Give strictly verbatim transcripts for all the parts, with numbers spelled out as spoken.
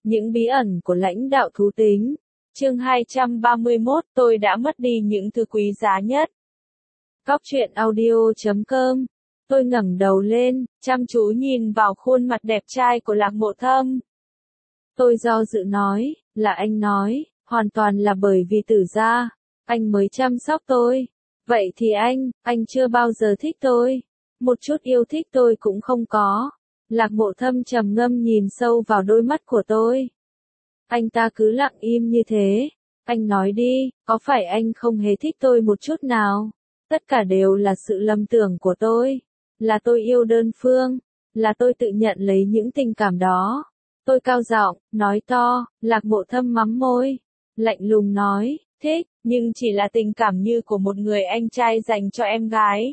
Những bí ẩn của lãnh đạo thú tính. Chương hai trăm ba mươi mốt, tôi đã mất đi những thứ quý giá nhất. Góc truyện audio chấm com. Tôi ngẩng đầu lên, chăm chú nhìn vào khuôn mặt đẹp trai của Lạc Mộ Thâm. Tôi do dự nói, là anh nói, hoàn toàn là bởi vì Tử gia, anh mới chăm sóc tôi. Vậy thì anh, anh chưa bao giờ thích tôi. Một chút yêu thích tôi cũng không có. Lạc Mộ Thâm trầm ngâm nhìn sâu vào đôi mắt của tôi. Anh ta cứ lặng im như thế. Anh nói đi, có phải anh không hề thích tôi một chút nào? Tất cả đều là sự lầm tưởng của tôi. Là tôi yêu đơn phương. Là tôi tự nhận lấy những tình cảm đó. Tôi cao giọng, nói to. Lạc Mộ Thâm mắm môi. Lạnh lùng nói, thích, nhưng chỉ là tình cảm như của một người anh trai dành cho em gái.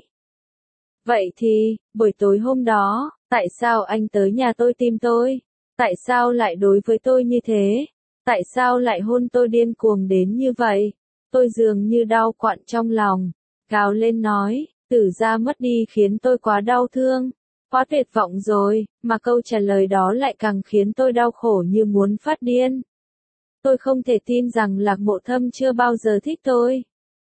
Vậy thì, buổi tối hôm đó, tại sao anh tới nhà tôi tìm tôi? Tại sao lại đối với tôi như thế? Tại sao lại hôn tôi điên cuồng đến như vậy? Tôi dường như đau quặn trong lòng. Gào lên nói, Tử gia mất đi khiến tôi quá đau thương. Quá tuyệt vọng rồi, mà câu trả lời đó lại càng khiến tôi đau khổ như muốn phát điên. Tôi không thể tin rằng Lạc Mộ Thâm chưa bao giờ thích tôi.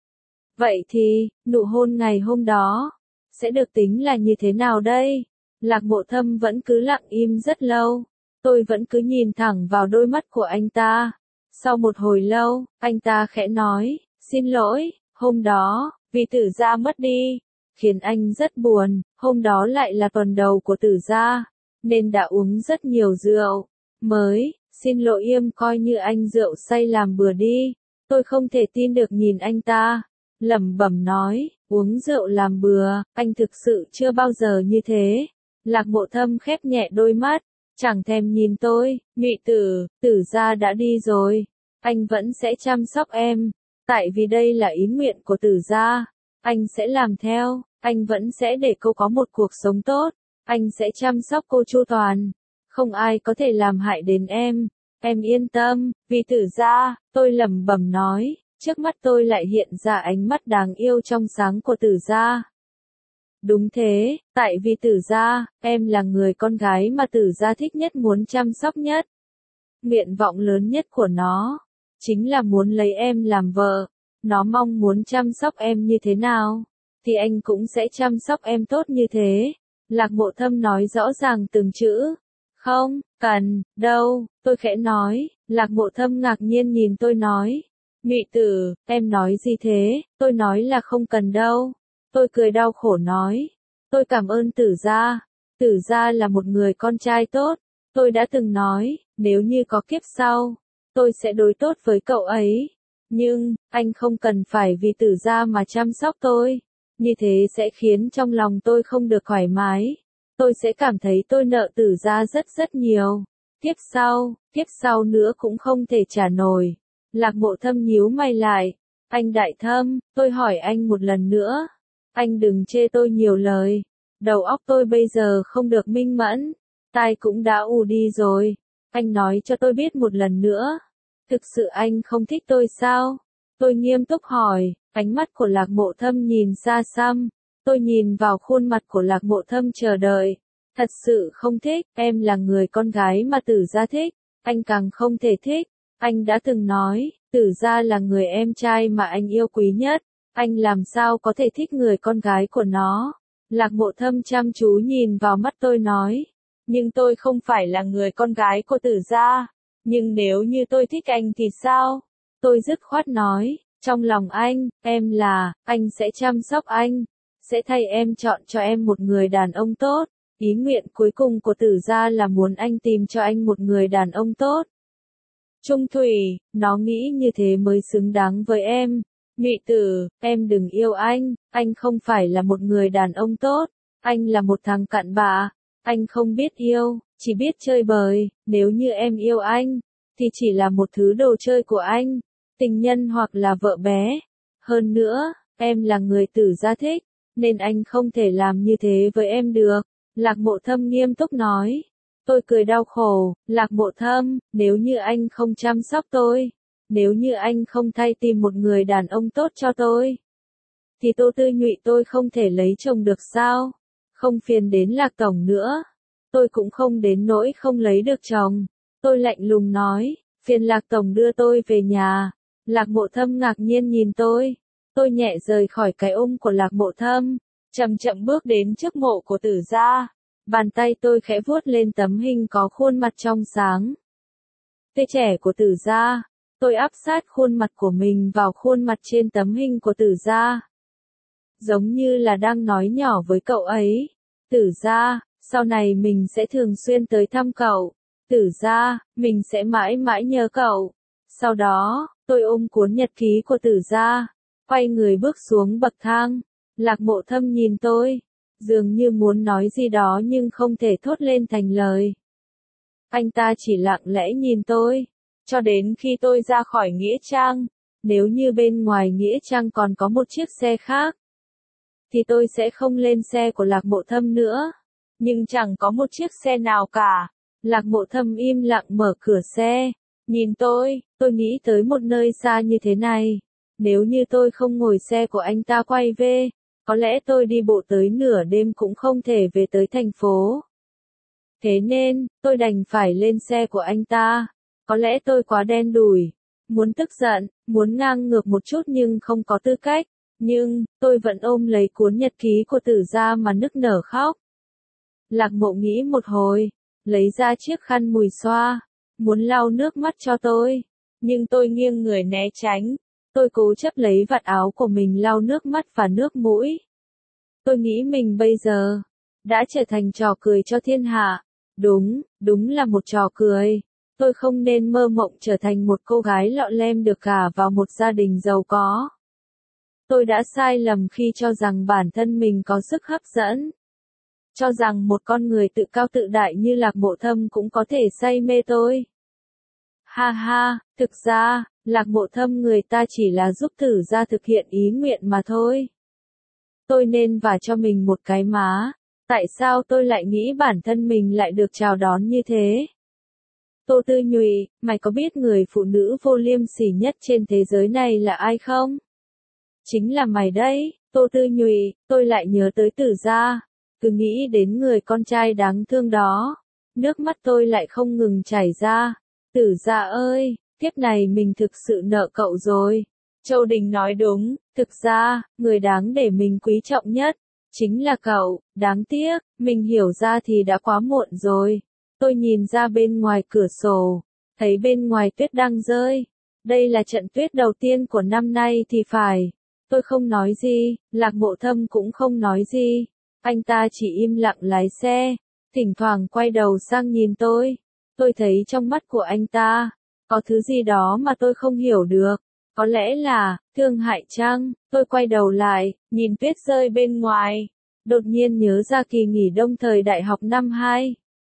Vậy thì, nụ hôn ngày hôm đó, sẽ được tính là như thế nào đây? Lạc Mộ Thâm vẫn cứ lặng im rất lâu. Tôi vẫn cứ nhìn thẳng vào đôi mắt của anh ta. Sau một hồi lâu, anh ta khẽ nói, xin lỗi, hôm đó, vì Tử gia mất đi, khiến anh rất buồn, hôm đó lại là tuần đầu của Tử gia, nên đã uống rất nhiều rượu. Mới, xin lỗi im coi như anh rượu say làm bừa đi. Tôi không thể tin được nhìn anh ta. Lẩm bẩm nói, uống rượu làm bừa, anh thực sự chưa bao giờ như thế. Lạc Mộ Thâm khép nhẹ đôi mắt, chẳng thèm nhìn tôi, Nhụy Tử, Tử gia đã đi rồi, anh vẫn sẽ chăm sóc em, tại vì đây là ý nguyện của Tử gia, anh sẽ làm theo, anh vẫn sẽ để cô có một cuộc sống tốt, anh sẽ chăm sóc cô chu toàn, không ai có thể làm hại đến em, em yên tâm, vì Tử gia, tôi lẩm bẩm nói. Trước mắt tôi lại hiện ra ánh mắt đáng yêu trong sáng của Tử gia. Đúng thế, tại vì Tử gia, em là người con gái mà Tử gia thích nhất muốn chăm sóc nhất. Nguyện vọng lớn nhất của nó, chính là muốn lấy em làm vợ. Nó mong muốn chăm sóc em như thế nào, thì anh cũng sẽ chăm sóc em tốt như thế. Lạc Mộ Thâm nói rõ ràng từng chữ. Không, cần, đâu, tôi khẽ nói. Lạc Mộ Thâm ngạc nhiên nhìn tôi nói. Nhụy Tử, em nói gì thế? Tôi nói là không cần đâu. Tôi cười đau khổ nói. Tôi cảm ơn Tử gia. Tử gia là một người con trai tốt. Tôi đã từng nói, nếu như có kiếp sau, tôi sẽ đối tốt với cậu ấy. Nhưng, anh không cần phải vì Tử gia mà chăm sóc tôi. Như thế sẽ khiến trong lòng tôi không được thoải mái. Tôi sẽ cảm thấy tôi nợ Tử gia rất rất nhiều. Kiếp sau, kiếp sau nữa cũng không thể trả nổi. Lạc Mộ Thâm nhíu mày lại. Anh Đại Thâm, tôi hỏi anh một lần nữa. Anh đừng chê tôi nhiều lời. Đầu óc tôi bây giờ không được minh mẫn. Tai cũng đã ù đi rồi. Anh nói cho tôi biết một lần nữa. Thực sự anh không thích tôi sao? Tôi nghiêm túc hỏi. Ánh mắt của Lạc Mộ Thâm nhìn xa xăm. Tôi nhìn vào khuôn mặt của Lạc Mộ Thâm chờ đợi. Thật sự không thích. Em là người con gái mà Tử gia thích. Anh càng không thể thích. Anh đã từng nói, Tử gia là người em trai mà anh yêu quý nhất, anh làm sao có thể thích người con gái của nó. Lạc Mộ Thâm chăm chú nhìn vào mắt tôi nói, nhưng tôi không phải là người con gái của Tử gia, nhưng nếu như tôi thích anh thì sao? Tôi dứt khoát nói, trong lòng anh, em là, anh sẽ chăm sóc anh, sẽ thay em chọn cho em một người đàn ông tốt. Ý nguyện cuối cùng của Tử gia là muốn anh tìm cho anh một người đàn ông tốt. Trung thủy, nó nghĩ như thế mới xứng đáng với em. Nhụy Tử, em đừng yêu anh, anh không phải là một người đàn ông tốt, anh là một thằng cặn bã, anh không biết yêu, chỉ biết chơi bời, nếu như em yêu anh, thì chỉ là một thứ đồ chơi của anh, tình nhân hoặc là vợ bé. Hơn nữa, em là người Tử gia thích, nên anh không thể làm như thế với em được. Lạc Mộ Thâm nghiêm túc nói. Tôi cười đau khổ, Lạc Mộ Thâm, nếu như anh không chăm sóc tôi, nếu như anh không thay tìm một người đàn ông tốt cho tôi, thì Tô Tư Nhụy tôi không thể lấy chồng được sao? Không phiền đến Lạc Tổng nữa, tôi cũng không đến nỗi không lấy được chồng. Tôi lạnh lùng nói, phiền Lạc Tổng đưa tôi về nhà. Lạc Mộ Thâm ngạc nhiên nhìn tôi. Tôi nhẹ rời khỏi cái ôm của Lạc Mộ Thâm, chậm chậm bước đến trước mộ của Tử gia. Bàn tay tôi khẽ vuốt lên tấm hình có khuôn mặt trong sáng, tươi trẻ của Tử gia. Tôi áp sát khuôn mặt của mình vào khuôn mặt trên tấm hình của Tử gia, giống như là đang nói nhỏ với cậu ấy. Tử gia, sau này mình sẽ thường xuyên tới thăm cậu. Tử gia, mình sẽ mãi mãi nhớ cậu. Sau đó, tôi ôm cuốn nhật ký của Tử gia, quay người bước xuống bậc thang. Lạc Mộ Thâm nhìn tôi, dường như muốn nói gì đó nhưng không thể thốt lên thành lời. Anh ta chỉ lặng lẽ nhìn tôi, cho đến khi tôi ra khỏi Nghĩa Trang. Nếu như bên ngoài Nghĩa Trang còn có một chiếc xe khác, thì tôi sẽ không lên xe của Lạc Mộ Thâm nữa. Nhưng chẳng có một chiếc xe nào cả. Lạc Mộ Thâm im lặng mở cửa xe, nhìn tôi. Tôi nghĩ tới một nơi xa như thế này. Nếu như tôi không ngồi xe của anh ta quay về, có lẽ tôi đi bộ tới nửa đêm cũng không thể về tới thành phố. Thế nên, tôi đành phải lên xe của anh ta. Có lẽ tôi quá đen đủi, muốn tức giận, muốn ngang ngược một chút nhưng không có tư cách. Nhưng, tôi vẫn ôm lấy cuốn nhật ký của Tử gia mà nức nở khóc. Lạc Mộ nghĩ một hồi, lấy ra chiếc khăn mùi xoa, muốn lau nước mắt cho tôi. Nhưng tôi nghiêng người né tránh. Tôi cố chấp lấy vạt áo của mình lau nước mắt và nước mũi. Tôi nghĩ mình bây giờ đã trở thành trò cười cho thiên hạ. Đúng, đúng là một trò cười. Tôi không nên mơ mộng trở thành một cô gái lọ lem được gả vào một gia đình giàu có. Tôi đã sai lầm khi cho rằng bản thân mình có sức hấp dẫn. Cho rằng một con người tự cao tự đại như Lạc Mộ Thâm cũng có thể say mê tôi. Ha ha, thực ra, Lạc Mộ Thâm người ta chỉ là giúp Tử gia thực hiện ý nguyện mà thôi. Tôi nên vả cho mình một cái má. Tại sao tôi lại nghĩ bản thân mình lại được chào đón như thế? Tô Tư Nhụy, mày có biết người phụ nữ vô liêm sỉ nhất trên thế giới này là ai không? Chính là mày đấy, Tô Tư Nhụy. Tôi lại nhớ tới Tử gia, cứ nghĩ đến người con trai đáng thương đó. Nước mắt tôi lại không ngừng chảy ra. Tử gia ơi, kiếp này mình thực sự nợ cậu rồi. Châu Đình nói đúng, thực ra, người đáng để mình quý trọng nhất chính là cậu. Đáng tiếc, mình hiểu ra thì đã quá muộn rồi. Tôi nhìn ra bên ngoài cửa sổ, thấy bên ngoài tuyết đang rơi. Đây là trận tuyết đầu tiên của năm nay thì phải. Tôi không nói gì, Lạc Mộ Thâm cũng không nói gì. Anh ta chỉ im lặng lái xe, thỉnh thoảng quay đầu sang nhìn tôi. Tôi thấy trong mắt của anh ta có thứ gì đó mà tôi không hiểu được. Có lẽ là thương hại chăng? Tôi quay đầu lại, nhìn tuyết rơi bên ngoài, đột nhiên nhớ ra kỳ nghỉ đông thời đại học năm hai.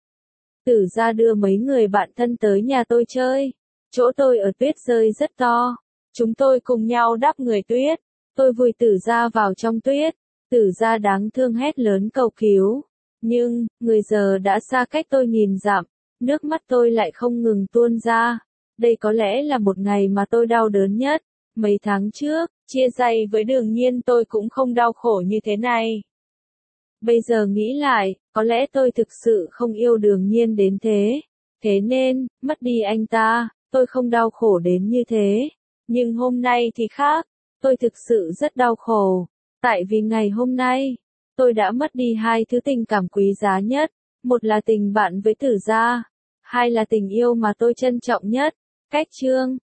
Tử gia đưa mấy người bạn thân tới nhà tôi chơi. Chỗ tôi ở tuyết rơi rất to. Chúng tôi cùng nhau đắp người tuyết. Tôi vùi Tử gia vào trong tuyết. Tử gia đáng thương hét lớn cầu cứu. Nhưng, người giờ đã xa cách tôi nghìn dặm. Nước mắt tôi lại không ngừng tuôn ra. Đây có lẽ là một ngày mà tôi đau đớn nhất. Mấy tháng trước, chia tay với Đường Nhiên tôi cũng không đau khổ như thế này. Bây giờ nghĩ lại, có lẽ tôi thực sự không yêu Đường Nhiên đến thế. Thế nên, mất đi anh ta, tôi không đau khổ đến như thế. Nhưng hôm nay thì khác, tôi thực sự rất đau khổ. Tại vì ngày hôm nay, tôi đã mất đi hai thứ tình cảm quý giá nhất. Một là tình bạn với Tử gia, hai là tình yêu mà tôi trân trọng nhất. Cách chương